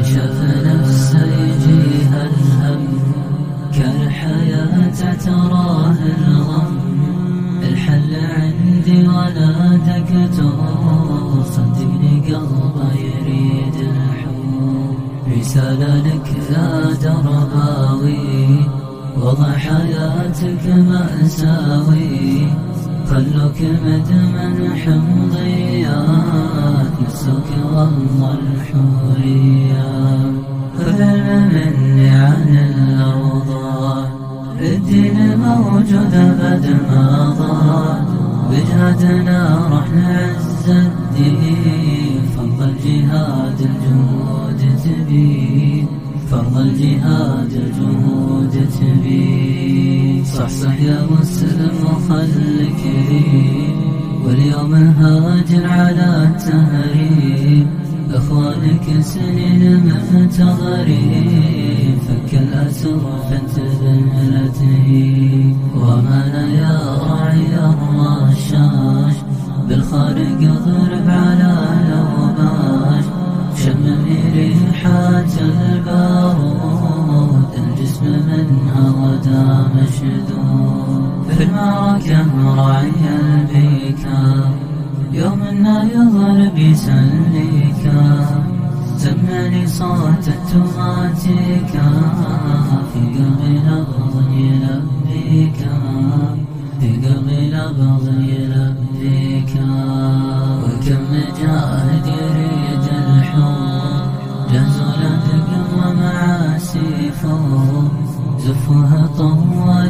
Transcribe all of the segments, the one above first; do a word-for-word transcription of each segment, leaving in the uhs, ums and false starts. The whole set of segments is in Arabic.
شاف نفسه يجيها الهم، كالحياة تراه الغم. الحل عندي ولا دكتور، صدقني قلبه يريد الحب. رسالة لك يا درباوي، وضع حياتك مأساوي. خلوك مدمن حمضيات، نسوك والله الحورية. خذ مني عن الأوضاع، الدين موجود أبد ما ضاع. بجهادنا راح نعز الدين، فرض الجهاد الجهود تبين. فرض الجهاد الجهود تبين. صحصح يا مسلم وخلك ريم، واليوم هاجر على التهريب. اخوانك سنين منتظرين، فك الاسر فانتبه لا تهيب. وامانه يا راعي الرشاش، بالخارق اضرب على الاوباش. شمم ريحات البارود، الجسم منها غدا مشدود. في المعركة راعي البيكا، يوم النا يضرب يسليكا. سمعني صوت التماتيكا، في قلبي نبض يلبيكا. في قلبي نبض يلبيكا. وكم مجاهد يريد الحب، جهزوا لدقم ومع سيفه. زفوها طوال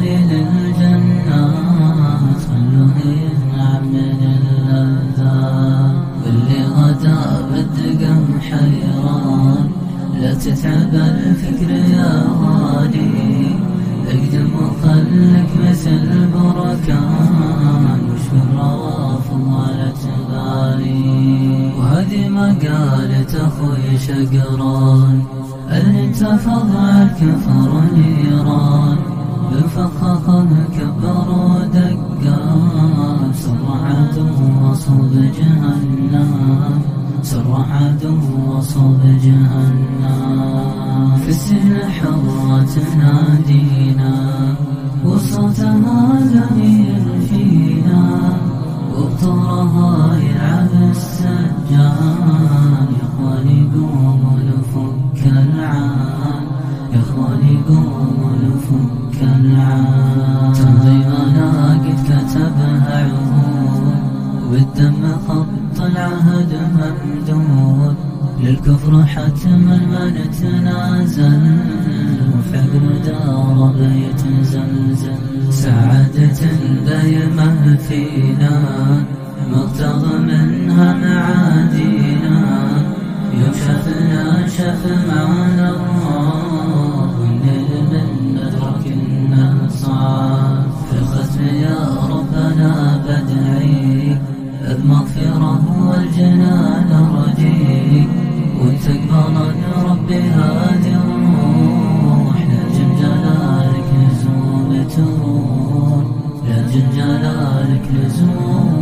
للجنات، خلوه ينعم من اللذات. واللي غدا بالدقم حيران، لا تتعب الفكر يا غالي. اقدم وخلك مثل بركان، وشو الروافض ولا تبالي. وهذه مقالة اخوي شقران، اللي انتفض على الكفر نيران. بفخخ مكبر ودقان، سر عدو وصوب جهنم. سر عدو وصوب جهنم. في السجن حرة تنادينا، وصوتها ضمير فينا. وبطورها يلعب السجان. يا اخواني قوموا نفك العان، يا اخواني قوموا نفك العان. تنظيمنا قد كتبها عهود، والدم خط العهد ممدود. للكفر حتما ما نتنازل، وفي عقل دار يتزلزل. سعادة دايمة فينا، مقتضى منها معادينا. يوم شافنا شاف معنا الله، والليل من ندرك النصعان. في الختم يا ربنا بدعيك، المغفرة والجنان رجيك. وتقبل ربي هذه الروح، لأجل جلالك لزوم تروح. لأجل جلالك لزوم